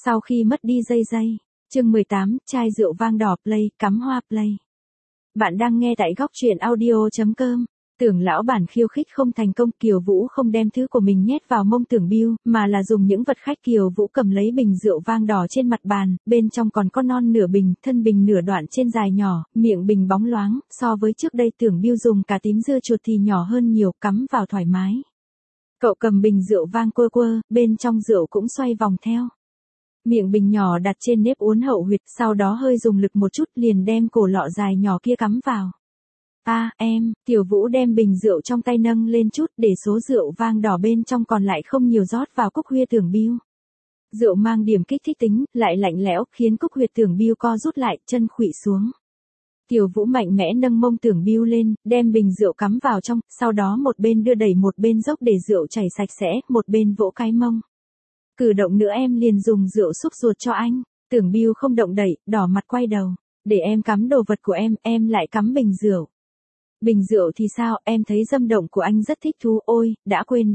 Sau khi mất đi dây, chương 18, chai rượu vang đỏ play, cắm hoa play. Bạn đang nghe tại góc truyện audio.com. Tưởng lão bản khiêu khích không thành công, Kiều Vũ không đem thứ của mình nhét vào mông Tưởng Biêu, mà là dùng những vật khách. Kiều Vũ cầm lấy bình rượu vang đỏ trên mặt bàn, bên trong còn có non nửa bình, thân bình nửa đoạn trên dài nhỏ, miệng bình bóng loáng, so với trước đây Tưởng Biêu dùng cả tím dưa chuột thì nhỏ hơn nhiều, cắm vào thoải mái. Cậu cầm bình rượu vang quơ quơ, bên trong rượu cũng xoay vòng theo. Miệng bình nhỏ đặt trên nếp uốn hậu huyệt, sau đó hơi dùng lực một chút liền đem cổ lọ dài nhỏ kia cắm vào. Em, Tiểu Vũ đem bình rượu trong tay nâng lên chút để số rượu vang đỏ bên trong còn lại không nhiều rót vào cúc huyệt Tưởng Biêu. Rượu mang điểm kích thích tính, lại lạnh lẽo, khiến cúc huyệt Tưởng Biêu co rút lại, chân khuỵu xuống. Tiểu Vũ mạnh mẽ nâng mông Tưởng Biêu lên, đem bình rượu cắm vào trong, sau đó một bên đưa đẩy một bên dốc để rượu chảy sạch sẽ, một bên vỗ cái mông. Cử động nữa em liền dùng rượu xúc ruột cho anh. Tưởng Biêu không động đậy, đỏ mặt quay đầu. Để em cắm đồ vật của em lại cắm bình rượu. Bình rượu thì sao, em thấy dâm động của anh rất thích thú, ôi, đã quên.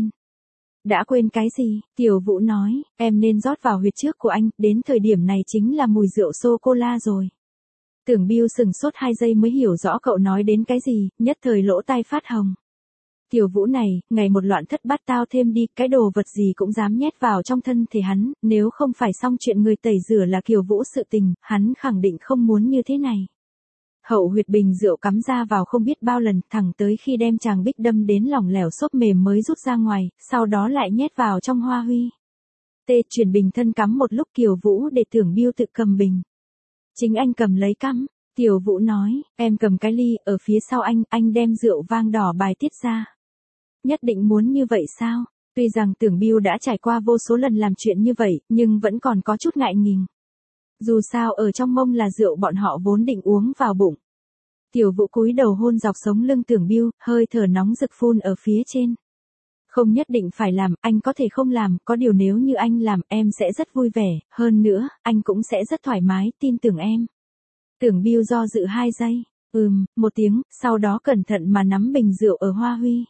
Đã quên cái gì? Tiểu Vũ nói, em nên rót vào huyệt trước của anh, đến thời điểm này chính là mùi rượu sô-cô-la rồi. Tưởng Biêu sừng sốt 2 giây mới hiểu rõ cậu nói đến cái gì, nhất thời lỗ tai phát hồng. Tiểu Vũ này, ngày một loạn thất bát tao thêm đi, cái đồ vật gì cũng dám nhét vào trong thân thể hắn, nếu không phải xong chuyện người tẩy rửa là Kiều Vũ sự tình, hắn khẳng định không muốn như thế này. Hậu huyệt bình rượu cắm ra vào không biết bao lần, thẳng tới khi đem chàng bích đâm đến lỏng lẻo xốp mềm mới rút ra ngoài, sau đó lại nhét vào trong hoa huy. Chuyển bình thân cắm một lúc Kiều Vũ để Tưởng Biêu tự cầm bình. Chính anh cầm lấy cắm. Tiểu Vũ nói, em cầm cái ly, ở phía sau anh đem rượu vang đỏ bài tiết ra. Nhất định muốn như vậy sao? Tuy rằng Tưởng Biêu đã trải qua vô số lần làm chuyện như vậy, nhưng vẫn còn có chút ngại ngùng. Dù sao ở trong mông là rượu bọn họ vốn định uống vào bụng. Tiểu Vũ cúi đầu hôn dọc sống lưng Tưởng Biêu, hơi thở nóng rực phun ở phía trên. Không nhất định phải làm, anh có thể không làm, có điều nếu như anh làm em sẽ rất vui vẻ, hơn nữa, anh cũng sẽ rất thoải mái, tin tưởng em. Tưởng Biêu do dự 2 giây, một tiếng, sau đó cẩn thận mà nắm bình rượu ở hoa huy.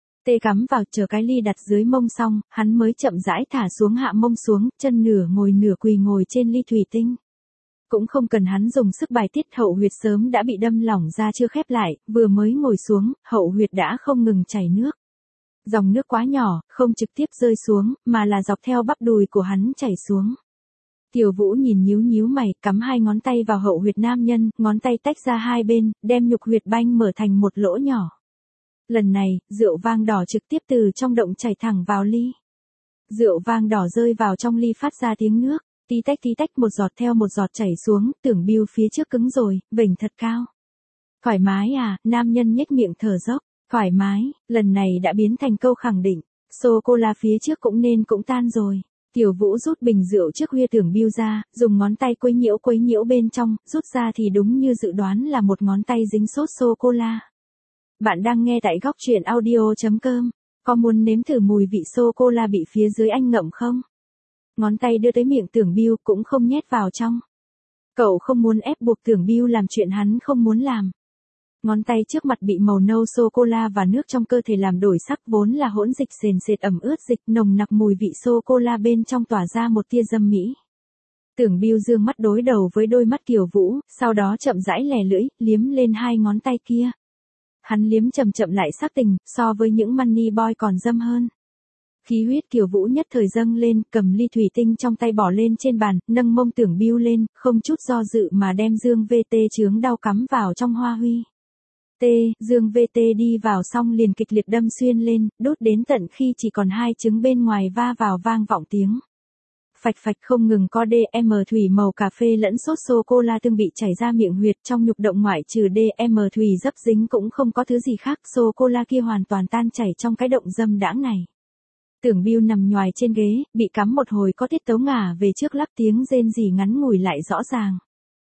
Cắm vào, chờ cái ly đặt dưới mông xong, hắn mới chậm rãi thả xuống hạ mông xuống, chân nửa ngồi nửa quỳ ngồi trên ly thủy tinh. Cũng không cần hắn dùng sức bài tiết, hậu huyệt sớm đã bị đâm lỏng ra chưa khép lại, vừa mới ngồi xuống, hậu huyệt đã không ngừng chảy nước. Dòng nước quá nhỏ, không trực tiếp rơi xuống, mà là dọc theo bắp đùi của hắn chảy xuống. Tiểu Vũ nhìn nhíu mày, cắm 2 ngón tay vào hậu huyệt nam nhân, ngón tay tách ra hai bên, đem nhục huyệt banh mở thành một lỗ nhỏ. Lần này, rượu vang đỏ trực tiếp từ trong động chảy thẳng vào ly. Rượu vang đỏ rơi vào trong ly phát ra tiếng nước, tí tách một giọt theo một giọt chảy xuống, Tưởng Biêu phía trước cứng rồi, vểnh thật cao. Thoải mái à, nam nhân nhếch miệng thở dốc, thoải mái, lần này đã biến thành câu khẳng định, sô-cô-la phía trước cũng tan rồi. Tiểu Vũ rút bình rượu trước huyệt Tưởng Biêu ra, dùng ngón tay quấy nhiễu bên trong, rút ra thì đúng như dự đoán là một ngón tay dính sốt sô-cô-la. Bạn đang nghe tại góc truyện audio.com. Có muốn nếm thử mùi vị sô-cô-la bị phía dưới anh ngậm không? Ngón tay đưa tới miệng Tưởng Biêu cũng không nhét vào trong. Cậu không muốn ép buộc Tưởng Biêu làm chuyện hắn không muốn làm. Ngón tay trước mặt bị màu nâu sô-cô-la và nước trong cơ thể làm đổi sắc, vốn là hỗn dịch sền sệt ẩm ướt dịch, nồng nặc mùi vị sô-cô-la bên trong tỏa ra một tia dâm mỹ. Tưởng Biêu dương mắt đối đầu với đôi mắt Kiều Vũ, sau đó chậm rãi lè lưỡi, liếm lên 2 ngón tay kia. Hắn liếm chậm lại sắc tình, so với những money boy còn dâm hơn. Khí huyết Kiều Vũ nhất thời dâng lên, cầm ly thủy tinh trong tay bỏ lên trên bàn, nâng mông Tưởng Biêu lên, không chút do dự mà đem dương VT chướng đau cắm vào trong hoa huy. Dương VT đi vào xong liền kịch liệt đâm xuyên lên, đốt đến tận khi chỉ còn 2 trứng bên ngoài va vào vang vọng tiếng. Phạch không ngừng có DM thủy màu cà phê lẫn sốt sô-cô-la tương bị chảy ra miệng huyệt, trong nhục động ngoại trừ DM thủy dấp dính cũng không có thứ gì khác, sô-cô-la kia hoàn toàn tan chảy trong cái động dâm đãng này. Tưởng Biêu nằm nhoài trên ghế, bị cắm một hồi có tiết tấu ngả về trước, lắp tiếng rên rỉ ngắn ngủi lại rõ ràng.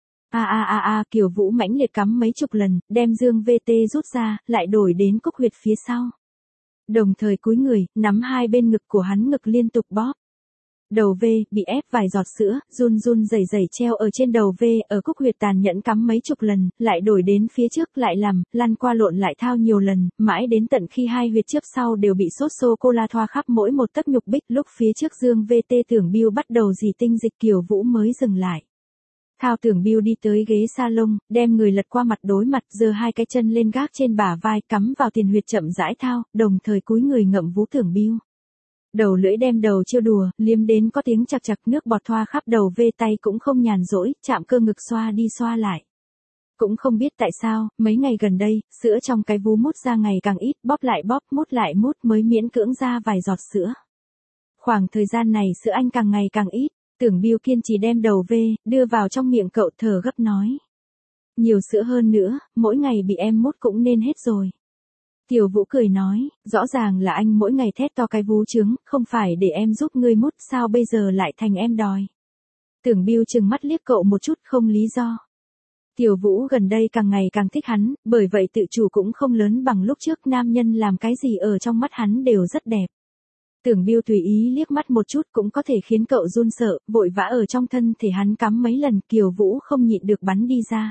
Kiều Vũ mãnh liệt cắm mấy chục lần, đem dương VT rút ra, lại đổi đến cúc huyệt phía sau. Đồng thời cúi người, nắm 2 bên ngực của hắn, ngực liên tục bóp. Đầu V, bị ép vài giọt sữa, run run rẩy rẩy treo ở trên đầu V, ở cúc huyệt tàn nhẫn cắm mấy chục lần, lại đổi đến phía trước lại làm, lăn qua lộn lại thao nhiều lần, mãi đến tận khi hai huyệt trước sau đều bị sốt sô-cô-la thoa khắp mỗi một tấc nhục bích, lúc phía trước Dương VT Tưởng Biêu bắt đầu dì tinh dịch Kiều Vũ mới dừng lại. Thao Tưởng Biêu đi tới ghế salon, đem người lật qua mặt đối mặt, giơ hai cái chân lên gác trên bả vai, cắm vào tiền huyệt chậm rãi thao, đồng thời cúi người ngậm vú Tưởng Biêu. Đầu lưỡi đem đầu trêu đùa, liếm đến có tiếng chạc chạc, nước bọt thoa khắp đầu V, tay cũng không nhàn rỗi, chạm cơ ngực xoa đi xoa lại. Cũng không biết tại sao, mấy ngày gần đây, sữa trong cái vú mút ra ngày càng ít, bóp lại mút mới miễn cưỡng ra vài giọt sữa. Khoảng thời gian này sữa anh càng ngày càng ít, Tưởng Biêu kiên trì đem đầu V, đưa vào trong miệng cậu, thở gấp nói. Nhiều sữa hơn nữa, mỗi ngày bị em mút cũng nên hết rồi. Tiểu Vũ cười nói, rõ ràng là anh mỗi ngày thét to cái vú trứng, không phải để em giúp ngươi mút, sao bây giờ lại thành em đòi. Tưởng Biêu trừng mắt liếc cậu một chút, không lý do. Tiểu Vũ gần đây càng ngày càng thích hắn, bởi vậy tự chủ cũng không lớn bằng lúc trước, nam nhân làm cái gì ở trong mắt hắn đều rất đẹp. Tưởng Biêu tùy ý liếc mắt một chút cũng có thể khiến cậu run sợ, vội vã ở trong thân thể hắn cắm mấy lần, Kiều Vũ không nhịn được bắn đi ra.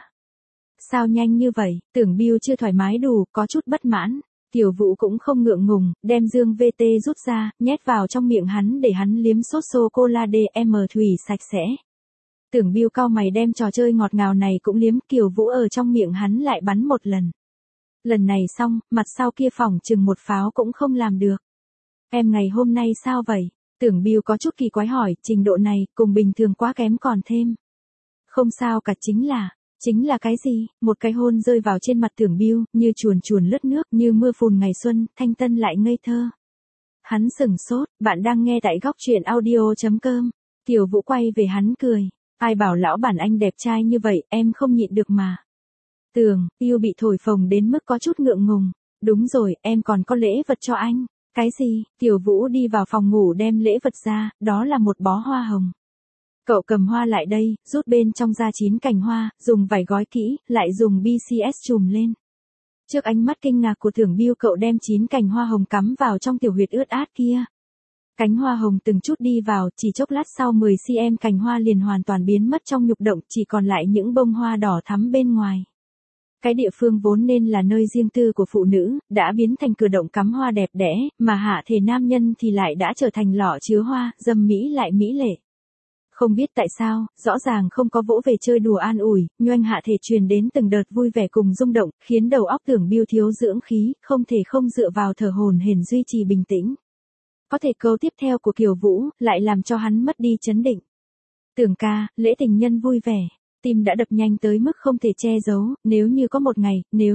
Sao nhanh như vậy, Tưởng Biêu chưa thoải mái đủ, có chút bất mãn. Tiểu Vũ cũng không ngượng ngùng, đem Dương VT rút ra, nhét vào trong miệng hắn để hắn liếm sốt sô-cô-la DM thủy sạch sẽ. Tưởng Biêu cau mày đem trò chơi ngọt ngào này cũng liếm, Kiều Vũ ở trong miệng hắn lại bắn một lần. Lần này xong, mặt sau kia phỏng chừng một pháo cũng không làm được. Em ngày hôm nay sao vậy? Tưởng Biêu có chút kỳ quái hỏi, trình độ này, cùng bình thường quá kém còn thêm. Không sao cả, chính là cái gì? Một cái hôn rơi vào trên mặt Tưởng Biêu, như chuồn chuồn lướt nước, như mưa phùn ngày xuân, thanh tân lại ngây thơ. Hắn sừng sốt, bạn đang nghe tại góc truyện audio.com. Tiểu Vũ quay về hắn cười. Ai bảo lão bản anh đẹp trai như vậy, em không nhịn được mà. Tưởng Biêu bị thổi phồng đến mức có chút ngượng ngùng. Đúng rồi, em còn có lễ vật cho anh. Cái gì? Tiểu Vũ đi vào phòng ngủ đem lễ vật ra, đó là một bó hoa hồng. Cậu cầm hoa lại đây, rút bên trong ra 9 cành hoa, dùng vải gói kỹ, lại dùng BCS chùm lên. Trước ánh mắt kinh ngạc của Tưởng Biêu, cậu đem 9 cành hoa hồng cắm vào trong tiểu huyệt ướt át kia. Cánh hoa hồng từng chút đi vào, chỉ chốc lát sau 10 cm cành hoa liền hoàn toàn biến mất trong nhục động, chỉ còn lại những bông hoa đỏ thắm bên ngoài. Cái địa phương vốn nên là nơi riêng tư của phụ nữ, đã biến thành cửa động cắm hoa đẹp đẽ, mà hạ thể nam nhân thì lại đã trở thành lọ chứa hoa, dâm mỹ lại mỹ lệ. Không biết tại sao, rõ ràng không có vỗ về chơi đùa an ủi, nhoanh hạ thể truyền đến từng đợt vui vẻ cùng rung động, khiến đầu óc Tưởng Biêu thiếu dưỡng khí, không thể không dựa vào thở hổn hển duy trì bình tĩnh. Có thể câu tiếp theo của Kiều Vũ, lại làm cho hắn mất đi chấn định. Tưởng ca, lễ tình nhân vui vẻ, tim đã đập nhanh tới mức không thể che giấu, nếu như có một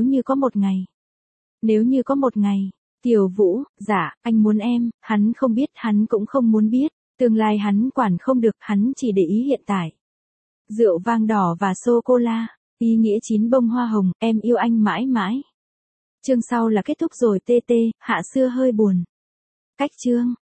ngày. Tiểu Vũ, dạ, anh muốn em, hắn không biết, hắn cũng không muốn biết. Tương lai hắn quản không được, hắn chỉ để ý hiện tại. Rượu vang đỏ và sô-cô-la, ý nghĩa 9 bông hoa hồng, em yêu anh mãi mãi. Chương sau là kết thúc rồi, TT, hạ xưa hơi buồn. Cách chương.